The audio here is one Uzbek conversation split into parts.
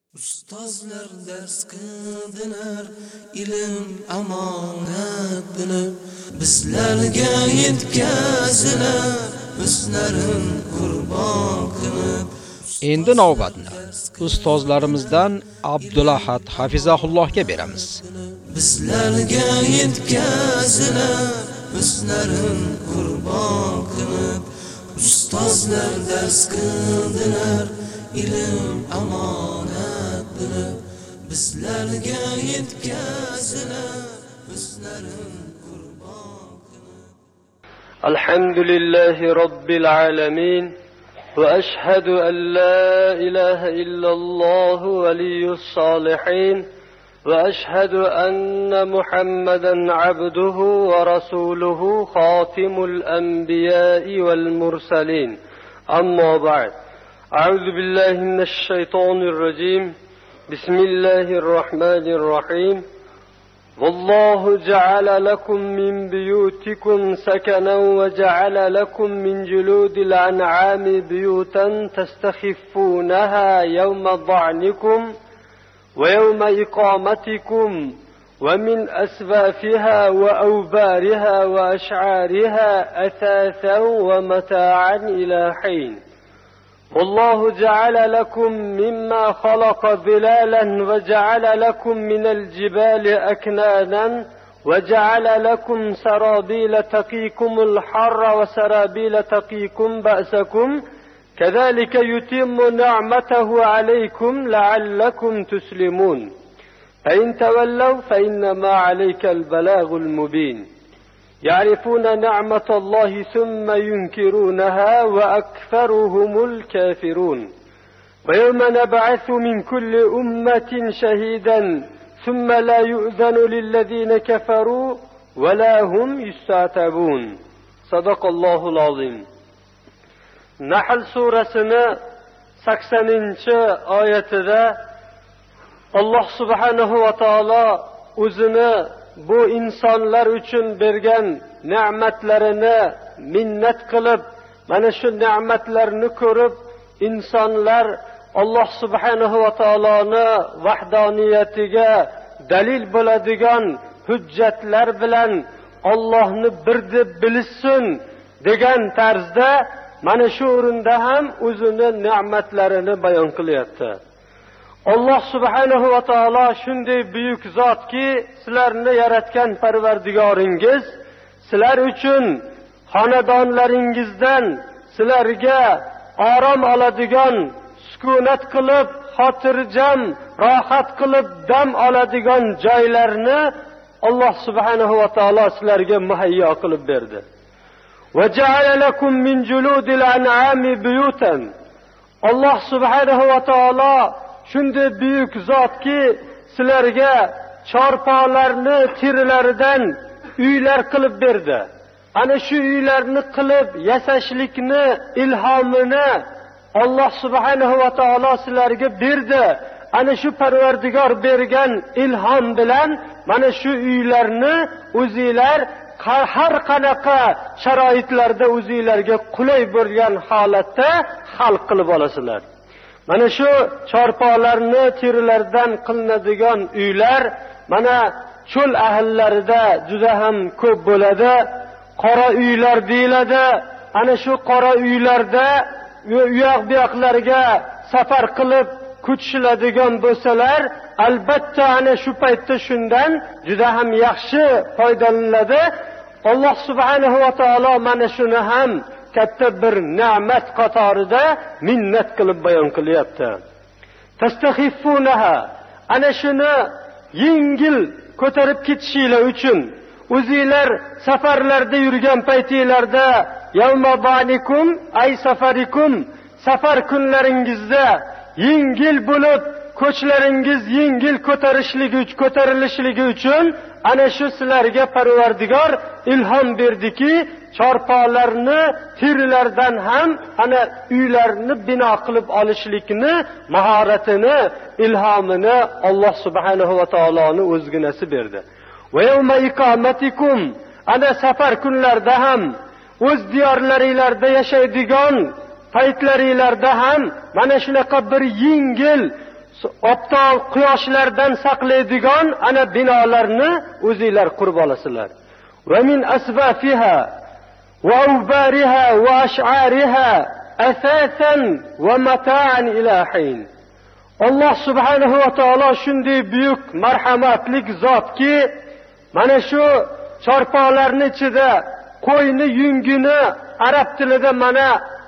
Ustozlar dars qildilar, ilm amonat bilib, bizlarga yetkazilar, o'zlarin qurbon qilib. Endi navbatni ustozlarimizdan Abdulahad Hafizahullohga beramiz. Bizlarga yetkazilar, o'zlarin qurbon qilib, ustozlar dars qildilar, ilm amonat bilib, bizlarga yetkazilar, o'zlarin qurbon qilib. Alhamdulillahi Rabbil alamin. وأشهد أن لا إله إلا الله ولي الصالحين وأشهد أن محمدا عبده ورسوله خاتم الأنبياء والمرسلين أما بعد أعوذ بالله من الشيطان الرجيم بسم الله الرحمن الرحيم والله جعل لكم من بيوتكم سكنا وجعل لكم من جلود الأنعام بيوتا تستخفونها يوم ضعنكم ويوم إقامتكم ومن أسفافها وأوبارها وأشعارها أثاثا ومتاعا إلى حين والله جعل لكم مما خلق ظلالا وجعل لكم من الجبال أكنانا وجعل لكم سرابيل تقيكم الحر وسرابيل تقيكم بأسكم كذلك يتم نعمته عليكم لعلكم تسلمون فإن تولوا فإنما عليك البلاغ المبين يعرفون نعمة الله ثم ينكرونها وأكثرهم الكافرون ويوم نبعث من كل أمة شهيدا ثم لا يؤذن للذين كفروا ولا هم يستعتبون صدق الله العظيم. Nahl surasini 80-oyatida Alloh subhanahu va taolo o'zini bu insonlar uchun bergan ne'matlarini minnat qilib, mana shu ne'matlarni ko'rib insonlar Alloh subhanahu va taoloni vahdoniyatiga dalil bo'ladigan hujjatlar bilan Allohni bir deb bilishsin degan tarzda mana shu o'rinda ham o'zini ne'matlarini bayon qilyapti. Alloh subhanahu va taolo shunday buyuk zotki, sizlarni yaratgan Parvardigoringiz sizlar uchun xonadonlaringizdan sizlarga orom oladigan, sukunat qilib, xotirjam, rohat qilib dam oladigan joylarni Alloh subhanahu va taolo sizlarga muhayyo qilib berdi. Va ja'ala lakum min juludil an'ami buyutan. Alloh subhanahu va taolo shunday buyuk zotki, sizlarga chorpolarni terilaridan uylar qilib berdi. Ana shu uylarni qilib yasashlikni ilhomini Alloh subhanahu va taolo sizlarga berdi. Ana shu Parvardigor bergan ilhom bilan mana shu uylarni o'zingizlar har qanaqa sharoitlarda o'zingizlarga qulay bo'lgan holatda xalq qilib olasizlar. Mana shu chorpolarni terilardan qilinadigan uylar mana cho'l ahillarida juda ham ko'p bo'ladi. Qora uylar deyiladi. Ana shu qora uylarda uyoq buyoqlarga safar qilib ko'chishiladigan bo'lsalar, albatta ana shu paytda shundan juda ham yaxshi foydalaniladi. Alloh subhanahu va taolo mana shuni ham katta bir ne'mat qatorida minnat qilib bayon qilyapti. Tastakhiffunaha, ana shuni yengil ko'tarib ketishinglar uchun o'zingizlar safarlarda yurgan paytinglarda yawmabanikum ay safarikum, safar kunlaringizda yengil bo'lib ko'chlaringiz yengil ko'tarilishligi uchun ana shu sizlarga Parvardigor ilhom berdiki, chorpolarni terilardan ham ana uylarni bino qilib olishlikni mahoratini, ilhomini Alloh subhanahu va taoloning o'zginasi berdi. Va yawma iqamatikum, ana safar kunlarda ham o'z diyorlaringlarda yashaydigan paytlaringlarda ham mana shunaqa bir yengil optol quyoshlardan saqlaydigan ana binolarni o'zingizlar qurib olasizlar. Va min asbafiha va awbariha va ash'ariha asasan va mata'an ila hin. Alloh subhanahu va taolo shunday buyuk marhamatlik zotki, mana shu chorpoqlarning ichida qo'yni yungini arab tilida mana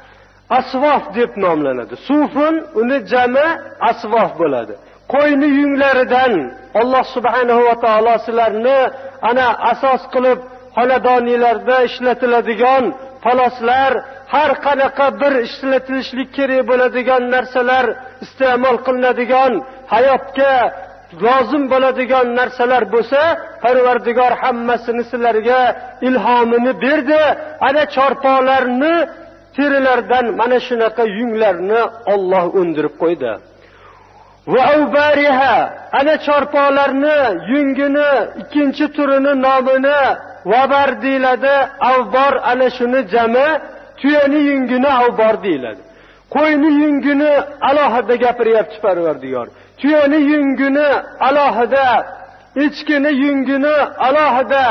asvof deb nomlanadi. Sufun uni jami asvof bo'ladi. Qo'yni yunglaridan Alloh subhanahu va taolo sizlarni ana asos qilib xonadonlarda ishlatiladigan paloslar, har qanaqa bir ishlatilishlik kerak bo'ladigan narsalar, iste'mol qilinadigan, hayotga lozim bo'ladigan narsalar bo'lsa, Parvardigor hammasini sizlarga ilhomini berdi. Ana chorpoqlarni terilardan mana shunaqa yunglarni Alloh undirib qo'ydi. Va awbariha, ana chorpoqlarni yungini ikkinchi turini nomini vabar deyiladi. Avbor ana shuni jami, tuyani yungini avbor deyiladi. Qo'yni yungini alohida gapiryapti Parvardigor. Tuyani yungini alohida, echkini yungini alohida,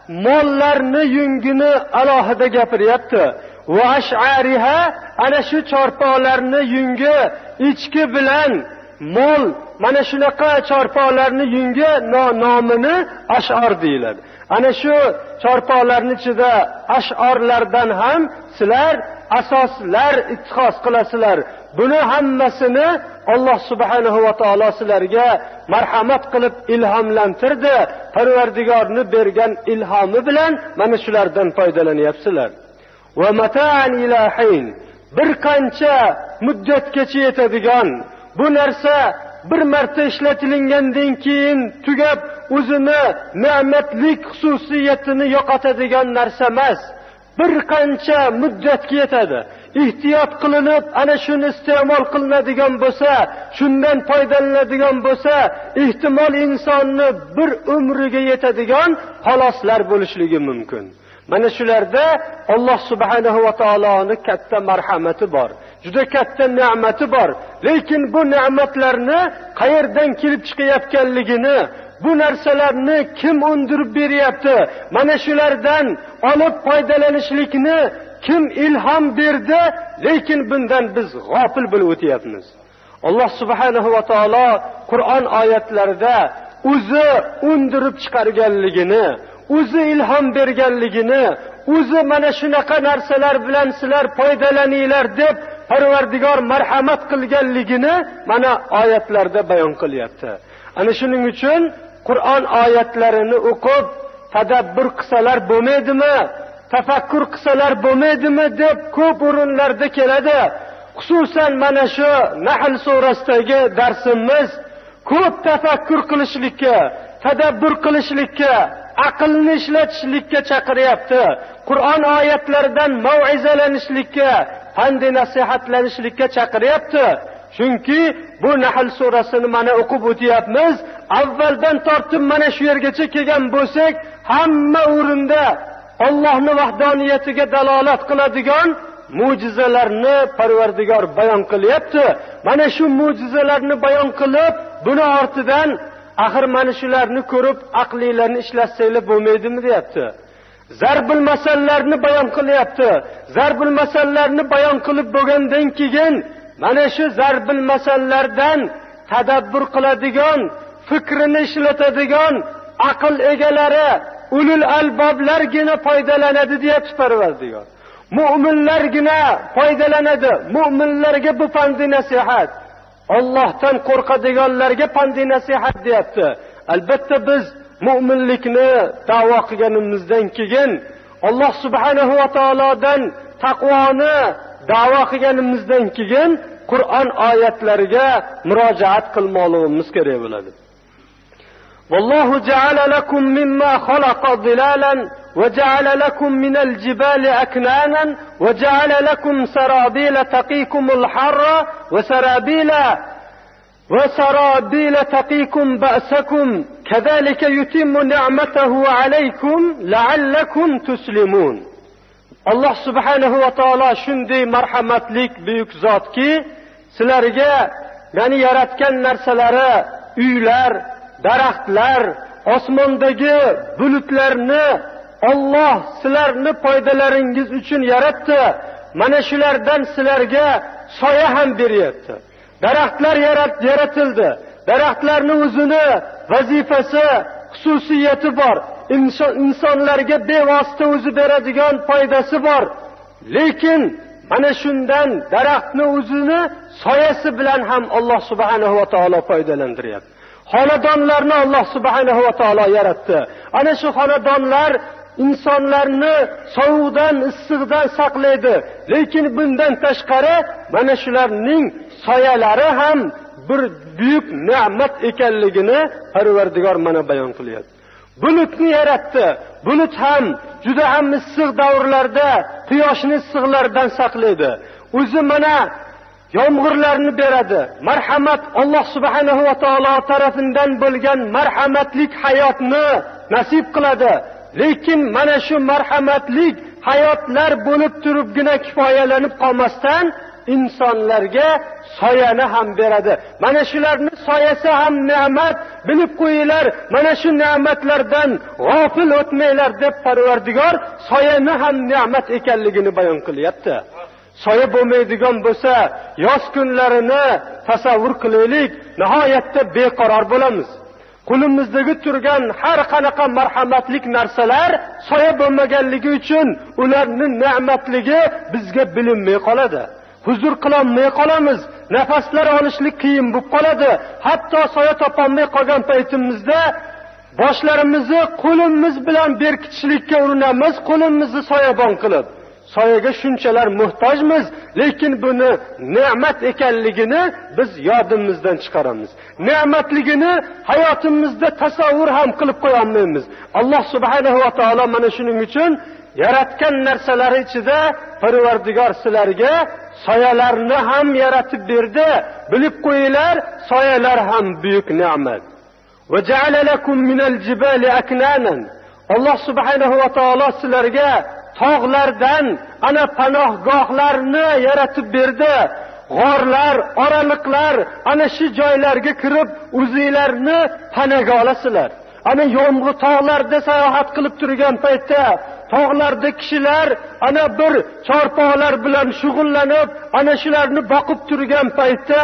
mollarni yungini alohida gapiryapti. Va ash'ariha, ana shu chorpoqlarni yungi echki bilan mol, mana shunaqa chorpoqlarni yungi nomini ash'ar deyiladi. Ana shu chorpoqlarning ichida ash'orlardan ham sizlar asoslar ittihoz qilasizlar. Buni hammasini Alloh subhanahu va taolo sizlarga marhamat qilib ilhomlantirdi. Parvardigorni bergan ilhomi bilan mana shulardan foydalanyapsizlar. Va mata'an ila hin, bir qancha muddatgacha yetadigan bu narsa bir marta ishlatilingandan keyin tugab o'zini ne'matlik xususiyatini yo'qotadigan narsa emas. Bir qancha muddatga yetadi. Ehtiyot qilinib ana shuni iste'mol qilinadigan bo'lsa, shundan foydalanadigan bo'lsa, ehtimol insonni bir umriga yetadigan xaloslar bo'lishligi mumkin. Mana shularda Alloh subhanahu va taoloning katta marhamati bor. Juda katta ne'mati bor. Lekin bu ne'matlarni qayerdan kelib chiqayotganligini, bu narsalarni kim undirib beryapti? Mana shulardan olib foydalanishlikni kim ilhom berdi? Lekin bundan biz g'ofil bo'lib o'tyapmiz. Alloh subhanahu va taolo Qur'on oyatlarida o'zi undirib chiqarganligini, o'zi ilhom berganligini, o'zi mana shunaqa narsalar bilan sizlar foydalaninglar deb Parvardigor marhamat qilganligini mana oyatlarda bayon qilyapti. Ana shuning uchun Qur'on oyatlarini o'qib tadabbur qilsalar bo'lmaydimi? Tafakkur qilsalar bo'lmaydimi deb ko'p o'rinlarda keladi. Xususan mana shu Nahl surasidagi darsimiz ko'p tafakkur qilishlikka, tadabbur qilishlikka, aqlni ishlatishlikka chaqiryapti. Qur'on oyatlaridan mau'izalanishlikka, pand nasihatlanishlikka chaqiryapti. Chunki bu Nahl surasini mana o'qib o'tyapmiz. Avvaldan tortib mana shu yergacha kelgan bo'lsak, hamma o'rinda Allohning vahdoniyatiga dalolat qiladigan mo'jizalarni Parvardigor bayon qilyapti. Mana shu mo'jizalarni bayon qilib, buni ortidan axir mana shularni ko'rib aqlinglarni ishlatsanglar bo'lmaydimi deyapti. Zarbul masallarni bayon qilyapti. Zarbul masallarni bayon qilib bo'lgandan keyin mana shu zarbul masallardan tadabbur qiladigan, fikrini ishlatadigan aql egalari, ulul alboblargina foydalanadi deyapti Parvardigor. Mu'minlargina foydalanadi. Mu'minlarga bu pand nasihat. Allohdan qo'rqadiganlarga pand nasihat deyapti. Albatta biz mu'minlikni da'vo qilganimizdan keyin, Alloh subhanahu va taolodan taqvoni da'vo qilganimizdan keyin Qur'on oyatlariga murojaat qilmoqligimiz kerak bo'ladi. Vallohu ja'ala lakum mimma khalaqa zilalan va ja'ala lakum minal jibali aknanan va ja'ala lakum sarabila taqikumul harra va sarabila taqikum ba'sakum kadhalika yutimmu ni'matahu alaykum la'allakum tuslimun. Alloh subhanahu va taolo shunday marhamatlik buyuk zotki, sizlarga ya'ni yaratgan narsalari, uylar, daraxtlar, osmondagi bulutlarni Alloh sizlarni foydalaringiz uchun yaratdi. Mana shulardan sizlarga soya ham beryapti. Daraxtlar yaratildi. Daraxtlarning o'zini vazifasi, xususiyati bor. İnsonlarga bevosita o'zi beradigan foydasi bor. Lekin mana shundan daraxtni o'zini soyasi bilan ham Alloh subhanahu va taolo foydalantiryapti. Xonadonlarni Alloh subhanahu va taolo yaratdi. Ana shu xonadonlar insonlarni sovuqdan, issiqdan saqlaydi. Lekin bundan tashqari mana shularning soyalari ham bir buyuk ne'mat ekanligini Parvardigor mana bayon qilyapti. Bulutni yaratdi. Bulut ham juda ham issiq davrlarda quyoshni issiqlardan saqlaydi. O'zi mana yomg'irlarni beradi. Marhamat, Alloh subhanahu va taolo tarafidan bo'lgan marhamatlik hayotni nasib qiladi. Lekin mana shu marhamatlik hayotlar bo'lib turibgina kifoyalanib qolmasdan insonlarga soyani ham beradi. Mana shularning soyasi ham ne'mat, bilib qo'yinglar. Mana shu ne'matlardan g'ofil o'tmanglar deb Parvardigor soyani ham ne'mat ekanligini bayon qilyapti. Soya bo'lmaydigan bo'lsa, yoz kunlarini tasavvur qilaylik, nihoyatda beqaror bo'lamiz. Qo'limizdagi turgan har qanaqa marhamatlik narsalar soya bo'lmaganligi uchun ularning ne'matligi bizga bilinmay qoladi. Huzur qilolmay qolamiz. Nafaslar olishlik qiyin bo'lib qoladi. Hatto soya topolmay qolgan paytimizda boshlarimizni qo'limiz bilan berkitishlikka urinamiz, qo'limizni soyabon qilib. Soyaga shunchalar muhtojmiz, lekin buni ne'mat ekanligini biz yodimizdan chiqaramiz. Ne'matligini hayotimizda tasavvur ham qilib qo'ya olmaymiz. Alloh subhanahu va taolo mana shuning uchun yaratgan narsalar ichida Parvardigor sizlarga soyalarni ham yaratib berdi. Bilib qo'yinglar, soyalar ham buyuk ne'mat. Va ja'ala lakum minal jibali aknanan. Alloh subhanahu va taolo sizlarga tog'lardan ana panohgohlarni yaratib berdi. G'orlar, oraliqlar, ana shu joylarga kirib o'zingizlarni panaga olasizlar. Ana yomg'ir tog'larda sayohat qilib turgan paytda tog'larda kishilar ana bir chorpoqlar bilan shug'ullanib, ana shularni boqib turgan paytda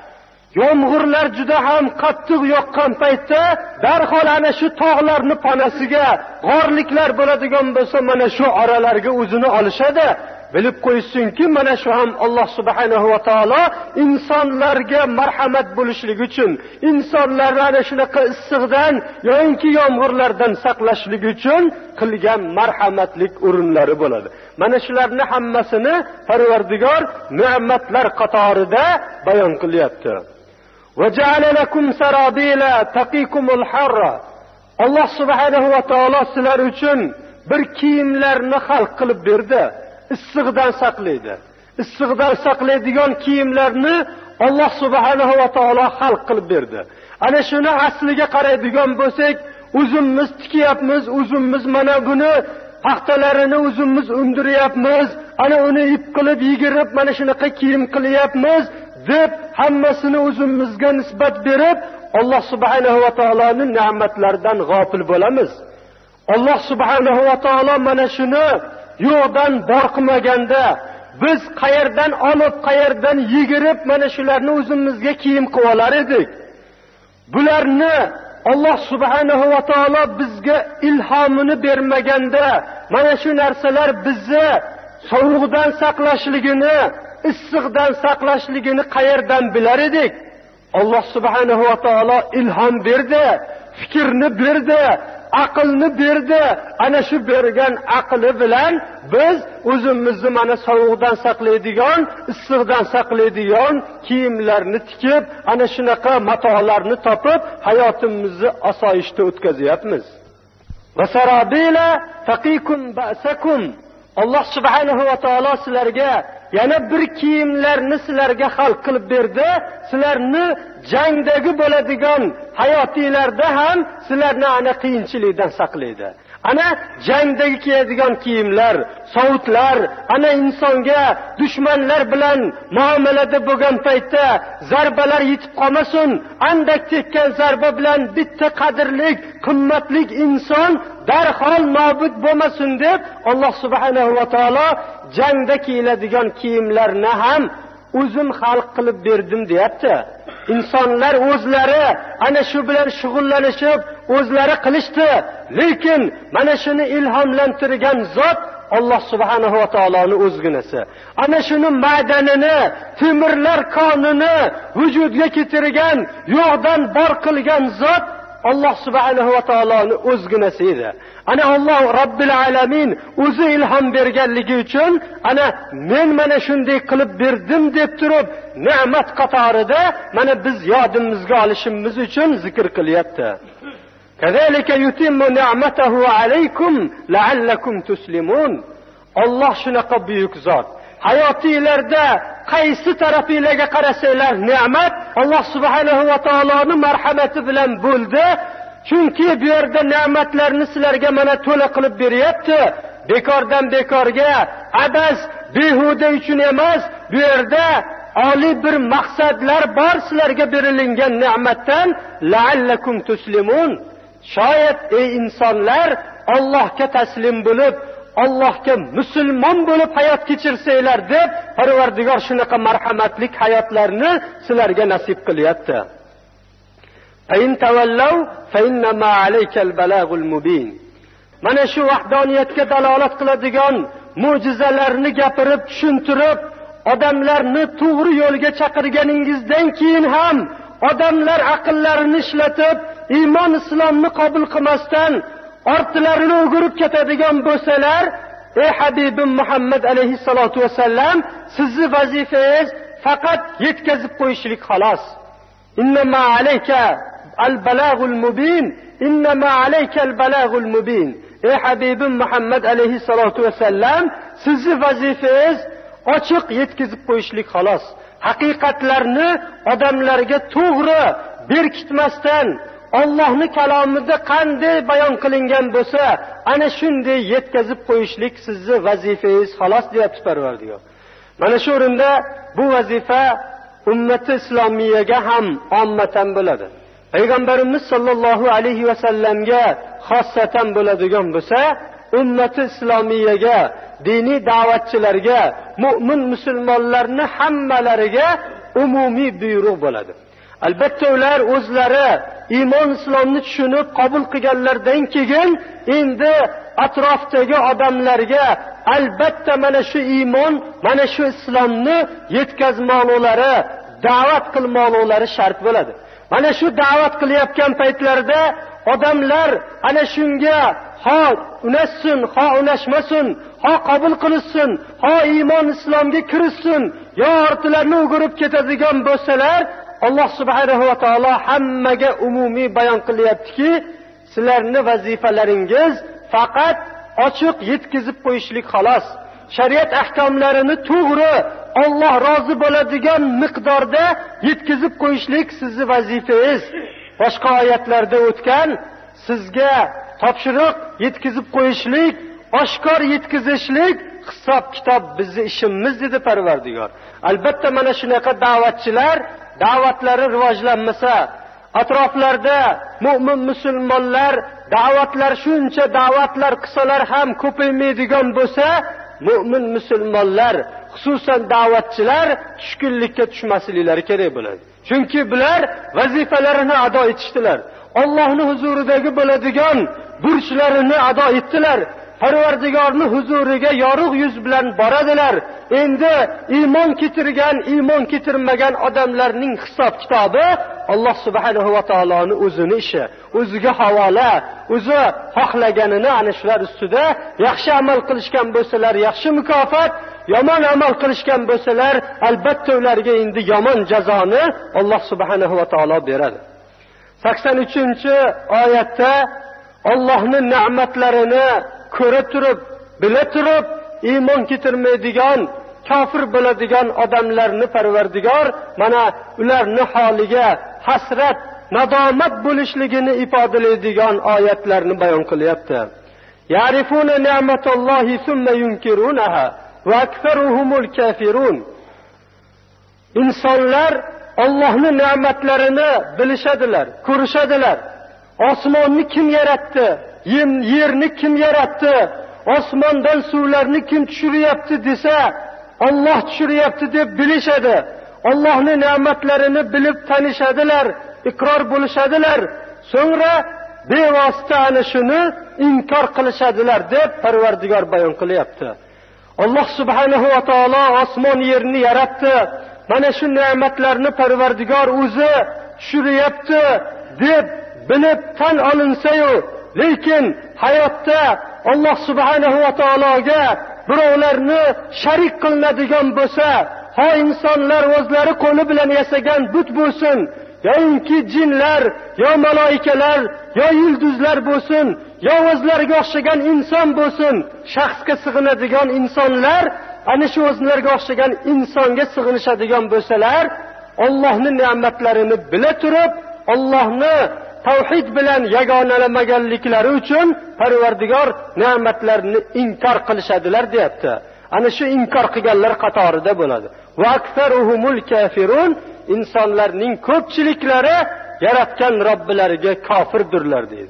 yomg'irlar juda ham qattiq yoqqan paytda darhol ana shu tog'larni panasiga g'orliklar bo'ladigan bo'lsa, mana shu oralarga o'zini olishadi. Bilib qo'ysinki, mana shu ham Alloh subhanahu va taolo insonlarga marhamat bo'lishlik uchun, insonlarni ana shunaqa issiqdan yoki yomg'irlardan saqlashlik uchun qilgan marhamatlik o'rinlari bo'ladi. Mana shularning hammasini Parvardigor ne'matlar qatorida bayon qilyapti. Va ja'ala lakum sarabila taqikumul harra. Alloh subhanahu va taolo sizlar uchun bir kiyimlarni xalq qilib berdi. Issiqdan saqlaydi. Issiqdan saqlaydigan kiyimlarni Alloh subhanahu va taolo xalq qilib berdi. Ana shuni asliga qaraydigan bo'lsak, o'zimiz tikyapmiz, o'zimiz mana buni paxtalarini o'zimiz undiryapmiz, ana uni ip qilib yigirib mana shunaqa kiyim qilyapmiz deb hammasini o'zimizga nisbat berib, Alloh subhanahu va taoloning ne'matlaridan g'ofil bo'lamiz. Alloh subhanahu va taolo mana shuni yo'qdan bor qilmaganda biz qayerdan olib, qayerdan yigirib mana shularni o'zimizga kiyim qilib olar edik. Bularni Alloh subhanahu va taolo bizga ilhomini bermaganda mana shu narsalar bizni sovuqdan saqlashligini, issiqdan saqlashligini qayerdan bilar edik? Alloh subhanahu va taolo ilhom berdi, fikrni berdi, aqlni berdi. Ana shu bergan aqli bilan biz o'zimizni mana sovuqdan saqlaydigan, issiqdan saqlaydigan kiyimlarni tikib, ana shunaqa matolarni topib hayotimizni osoyishta o'tkazyapmiz. Va sarabila taqikum ba'sakum. Alloh subhanahu va taolo sizlarga yana bir kiyimlarni sizlarga xalq qilib berdi. Sizlarni jangdagi bo'ladigan hayotinglarda ham sizlarni ana qiyinchilikdan saqlaydi. ana jangdagi kiyadigan kiyimlar, sovutlar, ana insonga dushmanlar bilan muomalada bo'lgan paytda zarbalar yetib qolmasin, andak tekkan zarba bilan bitta qadrli, qimmatli inson darhol nobud bo'lmasin deb Alloh subhanahu va taolo jangda kiyiladigan kiyimlarni ham o'zim xalq qilib berdim deyapti. İnsanlar o'zlari ana shu bilan shug'ullanishib, o'zlari qilishdi. Lekin mana shuni ilhomlantirgan zot Alloh subhanahu va taoloning o'zginasi. Ana shuni ma'danini, temirlar konini vujudga keltirgan, yo'qdan bor qilgan zot Alloh subhanahu va taoloning o'zginasi edi. Ana Alloh Robbil alamin o'zi ilhom berganligi uchun ana men mana shunday qilib berdim deb turib, ne'mat qatorida mana biz yodimizga olishimiz uchun zikr qilyapti. Kazalika yutimmu ni'matahu alaykum la'allakum tuslimun. Alloh shunaqa buyuk zot. Hayotingizda qaysi tarafingizga qarasanglar ne'mat Alloh subhanahu va taoloning marhamati bilan bo'ldi. Chunki bu yerda ne'matlarni sizlarga mana to'la qilib beryapti. Bekordan bekorga, abas, behuda uchun emas, bu yerda oliy bir maqsadlar bor sizlarga berilgan ne'matdan la'allakum tuslimun. Shoyat ey insonlar Allohga taslim bo'lib, Allohga musulmon bo'lib hayot kechirsanglar deb Parvardigor shunaqa marhamatlik hayotlarni sizlarga nasib qilyapti. Ayn tavallaw fa innama alaykal balagul mubin. Mana shu vahdaniyatga dalolat qiladigan mo'jizalarni gapirib, tushuntirib, odamlarni to'g'ri yo'lga chaqirganingizdan keyin ham odamlar aqllarini ishlatib, iymon islomni qabul qilmasdan ortlarini o'girib ketadigan bo'lsalar, ey Habibim Muhammad alayhissalatu vasallam, sizning vazifangiz faqat yetkazib qo'yishlik xolos. Innama alayka al-balagul mubin, innama alayka al-balagul mubin. Ey Habibim Muhammad alayhissalatu vasallam, sizning vazifangiz ochiq yetkazib qo'yishlik xolos. Haqiqatlarni odamlarga to'g'ri berkitmasdan Allohning kalomida qanday bayon qilingan bo'lsa, ana shunday yetkazib qo'yishlik sizning vazifangiz xolos deyapti Parvardigor. Mana shu o'rinda bu vazifa ummati islomiyaga ham ommatan bo'ladi. Payg'ambarimiz sollallohu alayhi va sallamga xossatan bo'ladigan bo'lsa, ummati islomiyaga, diniy da'vatchilarga, mu'min musulmonlarning hammalariga umumiy buyruq bo'ladi. Albatta ular o'zlari iymon islomni tushunib qabul qilganlardan keyin endi atrofdagi odamlarga albatta mana shu iymon, mana shu islomni yetkazmoqlari, da'vat qilmoqlari shart bo'ladi. Mana shu da'vat qilayotgan paytlarda odamlar ana shunga ho unashsin, ho unashmasin, ho qabul qilinsin, ho iymon islomga kirsin, yo ortlarini o'girib ketadigan bo'lsalar, Alloh subhanahu va taolo hammaga umumiy bayon qilyaptiki, sizlarning vazifalaringiz faqat ochiq yetkazib qo'yishlik xolos. Shariat ahkomlarini to'g'ri, Alloh rozi bo'ladigan miqdorda yetkazib qo'yishlik sizning vazifangiz. Boshqa oyatlarda o'tgan, sizga topshiriq yetkazib qo'yishlik, oshkor yetkazishlik, hisob kitob bizning ishimiz dedi Parvardigor. Albatta mana shunaqa da'vatchilar da'vatlari rivojlanmasa, atroflarda mu'min musulmonlar da'vatlar shuncha da'vatlar qilsalar ham ko'paymaydigan bo'lsa, mu'min musulmonlar, xususan da'vatchilar tushkunlikka tushmasliklari kerak bo'ladi. Chunki bular vazifalarini ado etishdilar. Allohning huzuridagi bo'ladigan burchlarini ado etdilar. Parvardigorning huzuriga yorug' yuz bilan boradilar. Endi iymon keltirgan, iymon keltirmagan odamlarning hisob kitobi Alloh subhanahu va taoloning o'zining ishi, o'ziga havola, o'zi xohlaganini ana shular ustida yaxshi amal qilishgan bo'lsalar yaxshi mukofot, yomon amal qilishgan bo'lsalar albatta ularga endi yomon jazoni Alloh subhanahu va taolo beradi. 83-oyatda Allohning ne'matlarini ko'ra turib, bila turib iymon keltirmaydigan, kofir bo'ladigan odamlarni Parvardigor mana ularning holiga hasrat, nadomat bo'lishligini ifodalaydigan oyatlarni bayon qilyapti. Ya'rifuna ni'matallahi thumma yunkirunaha va aktharuhumul kafirun. İnsanlar Allohning ne'matlarini bilishadilar, ko'rishadilar. Osmonni kim yaratdi? Yerni kim yaratdi? Osmondan suvlarni kim tushiryapti desa, Alloh tushiryapti deb bilishadi. Allohning ne'matlarini bilib tanishadilar, iqror bo'lishadilar. So'ngra bevosita ana shuni inkor qilishadilar deb Parvardigor bayon qilyapti. Alloh subhanahu va taolo osmon yerni yaratdi. Mana shu ne'matlarni Parvardigor o'zi tushiryapti deb bilib tan olinsa-yu, lekin hayotda Alloh subhanahu va taologa birovlarni sharik qilinadigan bo'lsa, ha insonlar o'zlari qo'li bilan yasagan but bo'lsin, yoki jinlar, yo maloikalar, yo yulduzlar bo'lsin, yo o'zlariga o'xshagan inson bo'lsin, shaxsga sig'inadigan insonlar ana shu o'zlariga o'xshagan insonga sig'inishadigan bo'lsalar, Allohning ne'matlarini bila turib, Allohni tavhid bilan yagonalamaganliklari uchun Parvardigor ne'matlarini inkor qilishadilar deyapti. Ana shu inkor qilganlar qatorida bo'ladi. Va aktharuhumul kafirun, insonlarning ko'pchiliklari yaratgan Robbilariga kofirdirlar deydi.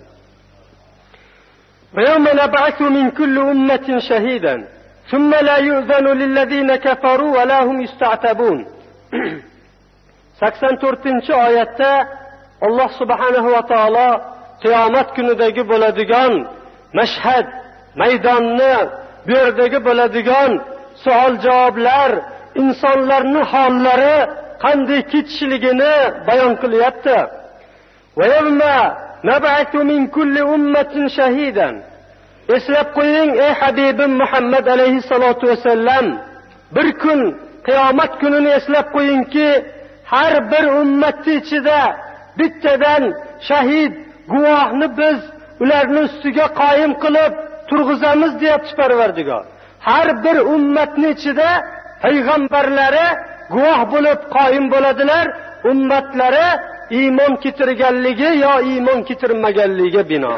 Va yawma nab'athu min kulli ummatin shahidan, thumma la yu'zanu lil ladina kafaru wa la hum yusta'tabun. 84-oyatda Alloh subhanahu va taolo qiyomat kunidagi bo'ladigan mashhad, maydonni, bu yerdagi bo'ladigan savol-javoblar, insonlarning hollari qanday kechishligini bayon qilyapti. Va yawma nab'athu min kulli ummatin shahidan. Eslab qo'ying ey Habibim Muhammad alayhisolatu vasallam, bir kun qiyomat kunini eslab qo'yingki, har bir ummatning ichida bittadan shahid, guvohni biz ularning ustiga qoyim qilib turg'izamiz deyapti Parvardigor. Har bir ummatning ichida payg'ambarlari guvoh bo'lib qoyim bo'ladilar, ummatlari iymon keltirganligi yo iymon keltirmaganligiga bino.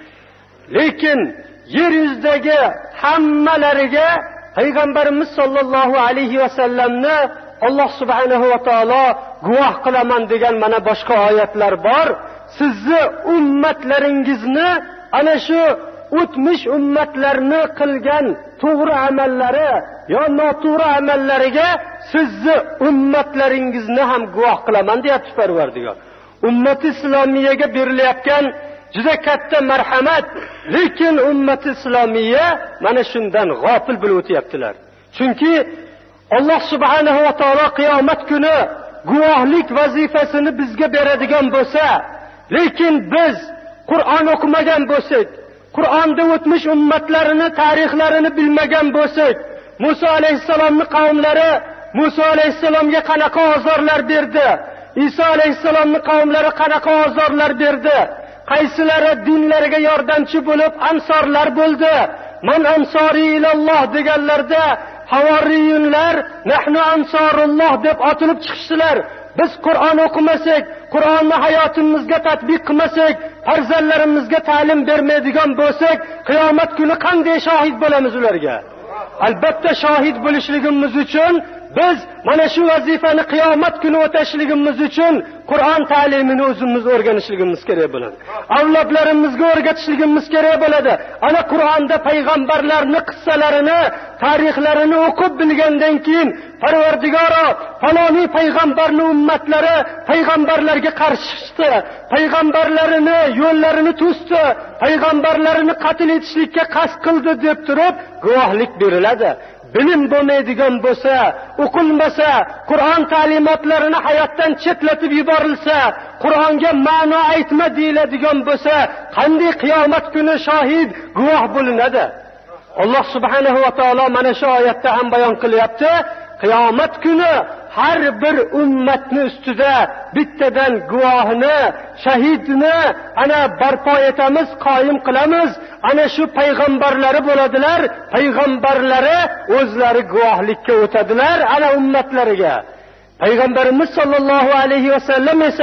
Lekin yer yuzidagi hammalariga payg'ambarimiz sollallohu alayhi vasallamni Alloh subhanahu va taolo guvoh qilaman degan mana boshqa oyatlar bor. Sizni ummatlaringizni ana shu o'tmish ummatlarni qilgan to'g'ri amallari yo noto'g'ri amallariga sizni ummatlaringizni ham guvoh qilaman deyapti Parvardigor. Ummati islomiyaga berilayotgan juda katta marhamat, lekin ummati islomiya mana shundan g'ofil bo'lib o'tyaptilar. Chunki Alloh subhanahu va taolo qiyomat kuni guvohlik vazifasini bizga beradigan bo'lsa, lekin biz Qur'on o'qimagan bo'lsak, Qur'onda o'tmish ummatlarini tarixlarini bilmagan bo'lsak, Musa alayhisalomning qavmlari Musa alayhisalomga qanaqa azorlar berdi, Isa alayhisalomning qavmlari qanaqa azorlar berdi, qaysilari dinlariga yordamchi bo'lib ansorlar bo'ldi. Man ansori ilalloh deganlarda havoriyunlar nahnu ansorulloh deb otilib chiqishdilar. Biz Qur'on o'qimasak, Qur'onni hayotimizga tatbiq qilmasak, farzandlarimizga ta'lim bermaydigan bo'lsak, qiyomat kuni qanday shohid bo'lamiz ularga? Albatta shohid bo'lishligimiz uchun biz mana shu vazifani qiyomat kuni o'tashligimiz uchun Qur'on ta'limini o'zimiz o'rganishligimiz kerak bo'ladi. Avlodlarimizga o'rgatishligimiz kerak bo'ladi. Ana Qur'onda payg'ambarlarning qissalarini, tarixlarini o'qib bilgandan keyin Parvardigoro faloni payg'ambarning ummatlari payg'ambarlarga qarshi chiqdi, payg'ambarlarini yo'llarini to'sdi, payg'ambarlarini qatl etishlikka qasd qildi deb turib guvohlik beriladi. Bilim bo'lmaydigan bo'lsa, o'qilmasa, Qur'on ta'limotlarini hayotdan chetlatib yuborilsa, Qur'onga ma'no aytma deyiladigan bo'lsa, qanday qiyomat kuni shohid, guvoh bo'linadi? Alloh subhanahu va taolo mana shu oyatda ham bayon qilyapti. Qiyomat kuni har bir ummatni ustida bittadan guvohni, shahidni ana barpo etamiz, qoyim qilamiz. Ana shu payg'ambarlari bo'ladilar. Payg'ambarlari o'zlari guvohlikka o'tadilar ana ummatlariga. Payg'ambarimiz sollallohu alayhi vasallam esa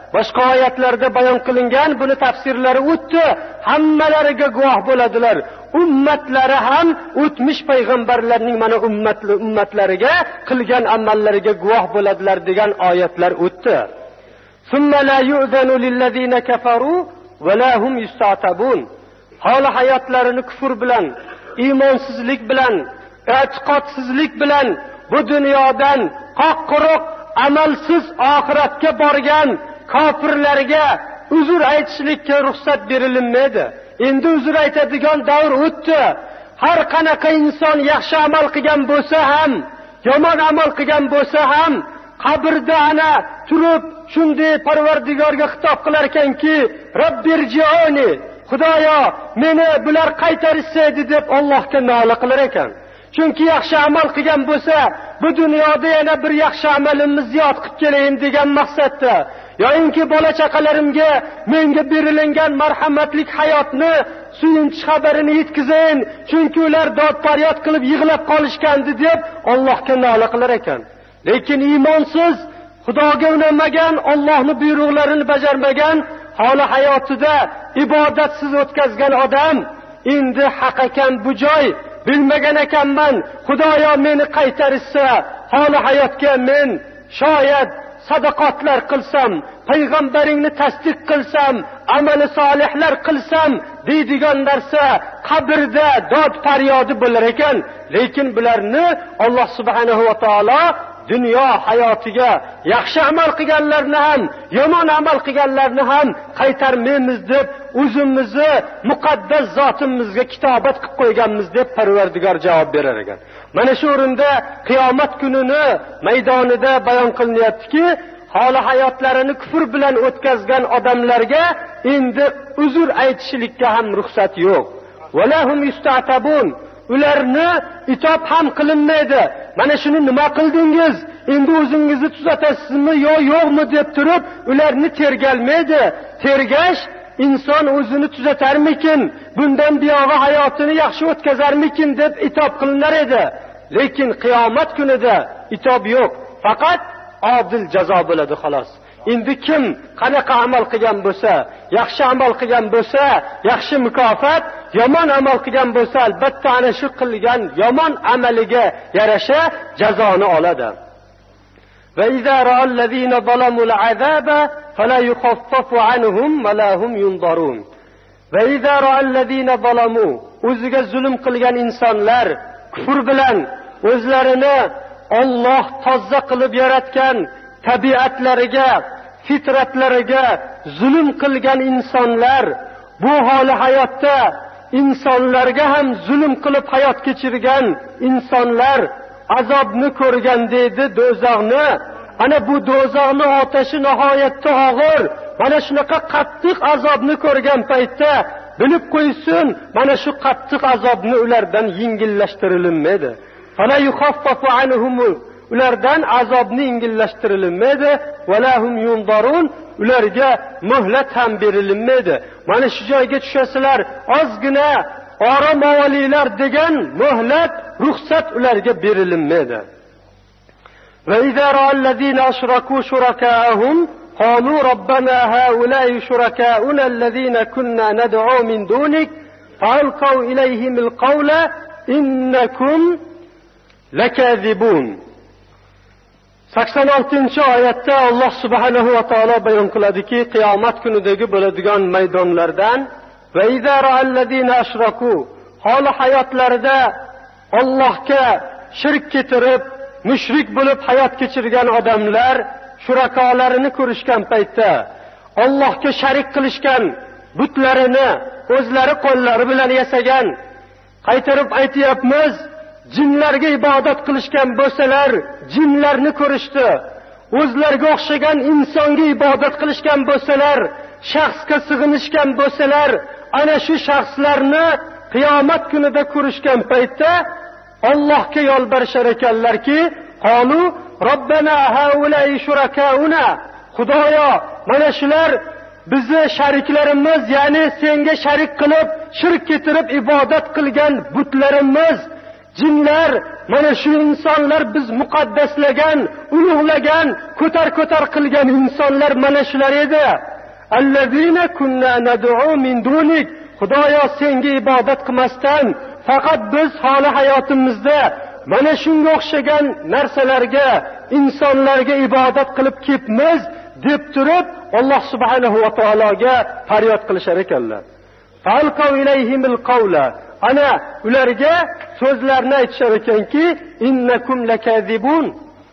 boshqa oyatlarda bayon qilingan, buni tafsirlari o'tdi. Hammalariga guvoh bo'ladilar. Ummatlari ham o'tmish payg'ambarlarning mana ummatlariga qilgan amallariga guvoh bo'ladilar degan oyatlar o'tdi. Summa la yu'zanu lillazina kafaru va la hum yusta'tabun. Hali hayotlarini kufr bilan, iymonsizlik bilan, e'tiqodsizlik bilan bu dunyodan qoq-quruq amalsiz oxiratga borgan kofirlarga uzr aytishlikka ruxsat berilmaydi. Endi uzr aytadigan davr o'tdi. Har qanaqa inson yaxshi amal qilgan bo'lsa ham, yomon amal qilgan bo'lsa ham, qabrda ana turib shunday Parvardigorga xitob qilar ekanki, Robbirji'oni, Xudoyo, meni bular qaytarishsaydi deb Allohga nola qilar ekan. Chunki yaxshi amal qilgan bo'lsa, bu dunyoda yana bir yaxshi amalimni ziyod qilib kelayin degan maqsadda, yo'inki bola chaqalarimga menga berilingan marhamatlik hayotni suyunchi xabarini yetkazayin, chunki ular dod faryod qilib yig'lab qolishgandi deb Allohga nola qilar ekan. Lekin iymonsiz, Xudoga unamagan, Allohning buyruqlarini bajarmagan, holi hayotida ibodatsiz o'tkazgan odam endi haqiqatan bu joy bilmagan ekanman, Xudoyo meni qaytarishsa, holi hayotga men shoyat sadaqotlar qilsam, payg'ambaringni tasdiq qilsam, amali solihlar qilsam deydigan narsa qabrda dod faryodi bo'lar ekan. Lekin bularni Alloh subhanahu va taolo dunyo hayotiga yaxshi amal qilganlarni ham, yomon amal qilganlarni ham qaytarmaymiz deb o'zimizni muqaddas zotimizga kitobat qilib qo'yganmiz deb Parvardigor javob berar ekan. Mana shu o'rinda qiyomat kunini maydonida bayon qilinyaptiki, holi hayotlarini kufr bilan o'tkazgan odamlarga endi uzr aytishlikka ham ruxsat yo'q. Valahum yusta'tabun. Ularni itob ham qilinmaydi. Mana shuni nima qildingiz? Endi o'zingizni tuzatasizmi yo yo'qmi deb turib, ularni tergalmaydi. Tergash inson o'zini tuzatarmikin, bundan buyog'i hayotini yaxshi o'tkazarmikin deb itob qilinar edi. Lekin qiyomat kunida itob yo'q. Faqat adil jazo bo'ladi xolos. Endi kim qanaqa amal qilgan bo'lsa, yaxshi amal qilgan bo'lsa, yaxshi mukofot, yomon amal qilgan bo'lsa, albatta ana shu qilgan yomon amaliga yarasha jazoni oladi. Va idza ra'al ladina zalamul azaba fala yukhaffafu anhum wa la hum yunzarun. Va idza ra'al ladina zalamu, o'ziga zulm qilgan insonlar kufr bilan o'zlarini Alloh toza qilib yaratgan tabiatlariga, fitratlariga zulm qilgan insonlar, bu holi hayotda insonlarga ham zulm qilib hayot kechirgan insonlar azobni ko'rgan deydi do'zaxni. Ana bu do'zaxning otashi nihoyatda og'ir. Mana shunaqa qattiq azobni ko'rgan paytda bilib qo'ysin, mana shu qattiq azobni ulardan yengillashtirilmaydi. Fala yukhaffafu anhum, ulardan azobni yengillashtirilmaydi. Valahum yunzarun, ularga muhlat ham berilmaydi. Mana shu joyga tushasizlar, ozgina orom olinglar degan muhlat, ruxsat ularga berilmaydi. Va idza ra'allazina ashraku shuraka'ahum qalu robbana haula'i shuraka'una allazina kunna nad'u min dunik fa'alqaw ilayhimul qawla innakum lakazibun. 86-oyatda Alloh subhanahu va taolo bayon qiladiki, qiyomat kunidagi bo'ladigan maydonlardan va idza ra'allazina ashraku, holi hayotlarida Allohga shirk keltirib, mushrik bo'lib hayot kechirgan odamlar shurakolarini ko'rishgan paytda Allohga sharik qilishgan butlarini o'zlari qo'llari bilan yasagan, qaytarib aytayapmiz, jinlarga ibodat qilishgan bo'lsalar, jinlarni ko'rishdi. O'zlariga o'xshagan insonga ibodat qilishgan bo'lsalar, shaxsga sig'inishgan bo'lsalar, ana shu shaxslarni qiyomat kunida ko'rishgan paytda Allohga yolbarishar ekanlarki, qalu robbana haula'i shurakauna, Xudoyo, mana shular bizni shariklarimiz, ya'ni senga sharik qilib, shirk keltirib ibodat qilgan butlarimiz, jinlar mana shu insonlar biz muqaddaslagan, ulug'lagan, ko'tar qilgan insonlar mana shular edi. Allazina kunna nad'u min dunik. Xudoyo senga ibodat qilmasdan faqat biz holi hayotimizda mana shunga o'xshagan narsalarga, insonlarga ibodat qilib ketmiz deb turib Alloh subhanahu va taologa faryod qilishar ekanlar. Falqaw ilayhimil qawla. Ana ularga so'zlarni aytishar ekanki, innakum lakazibun.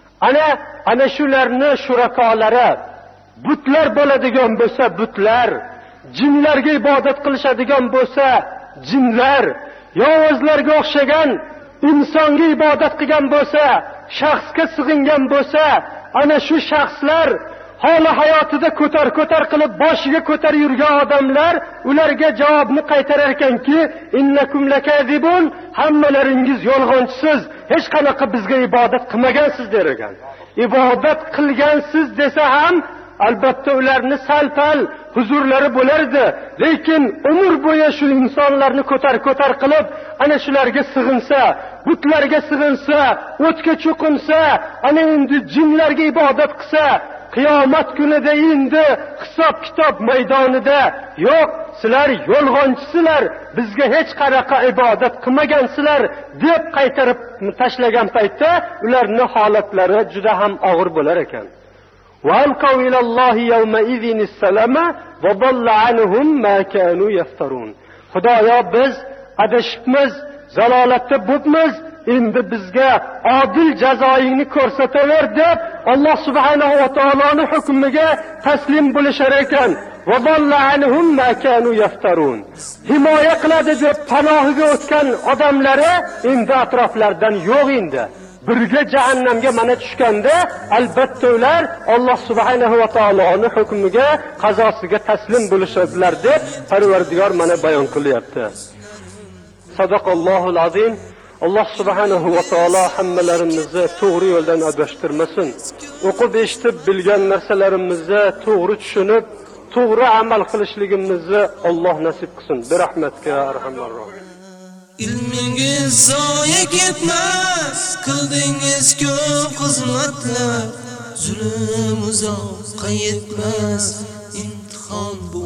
Ana shularni shurakolari, butlar bo'ladigan bo'lsa butlar, jinlarga ibodat qilishadigan bo'lsa jinlar, yovuzlarga o'xshagan insonga ibodat qilgan bo'lsa, shaxsga sig'ingan bo'lsa, ana shu shaxslar holi hayotida ko'tar qilib boshiga ko'tar yurgan odamlar ularga javobni qaytarar ekanki, innakum lakazibun, hammalaringiz yolg'onchisiz, hech qanaqa bizga ibodat qilmagansiz der ekan. Ibodat qilgansiz desa ham albatta ularni sal-pal huzurlari bo'lardi, lekin umr bo'yi shu insonlarni ko'tar qilib ana shularga sig'insa, butlarga sig'insa, o'tga cho'qinsa, ana endi jinlarga ibodat qilsa, qiyomat kunida endi hisob kitob maydonida yo'q, sizlar yolg'onchisizlar, bizga hech qanaqa ibodat qilmagansizlar deb qaytarib tashlagan paytda ularning holatlari juda ham og'ir bo'lar ekan. وَأَلْقَوْا إِلَى اللَّهِ يَوْمَئِذٍ السَّلَامَ وَضَلَّ عَنْهُمْ مَا كَانُوا يَفْتَرُونَ. Xudoyo biz adashibmiz, zalolatda bo'libmiz, endi bizga adil jazoingni ko'rsataver deb Alloh subhanahu va taoloning hukmiga taslim bo'lishar ekan. وَضَلَّ عَنْهُمْ مَا كَانُوا يَفْتَرُونَ. Himoya qiladi deb panohiga o'tgan odamlari endi atroflardan yo'q endi. Birga jahannamga mana tushganda albatta ular Alloh subhanahu va taoloning hukmiga, qazosiga taslim bo'lishadilar deb Parvardigor mana bayon qilyapti. Sadaqallohul azim. Alloh subhanahu va taolo hammalarimizni to'g'ri yo'ldan adashtirmasin. O'qib eshitib bilgan narsalarimizni to'g'ri tushunib, to'g'ri amal qilishligimizni Alloh nasib qilsin. Bi rahmatika arhamar rohim. Ilmingiz zoya ketmas, qildingiz ko'p xizmatlar, zulm uzoqqa yetmas, imtihon bu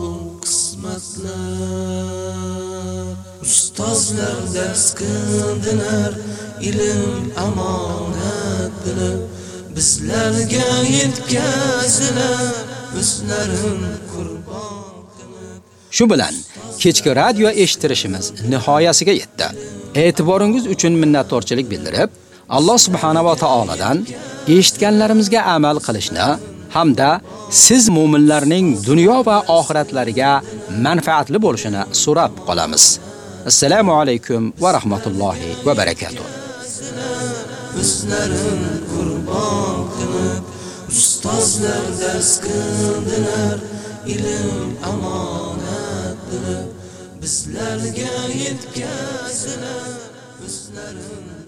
qismatlar. Ustozlar dars qildilar, ilm amonat bilib, bizlarga yetkazdilar, o'zlarin qurbon qilib. Shu bilan kechki radio eshittirishimiz nihoyasiga yetdi. E'tiboringiz uchun minnatdorchilik bildirib, Alloh subhanahu va taoladan eshitganlarimizga amal qilishni hamda siz mu'minlarning dunyo va oxiratlariga manfaatli bo'lishini so'rab qolamiz. Assalomu alaykum va rahmatullohi va barakatuh. O'zlarin qurbon qilib, ustozlar dars qildilar, ilm amonat bilib, bizlarga yetkazdilar, o'zlarin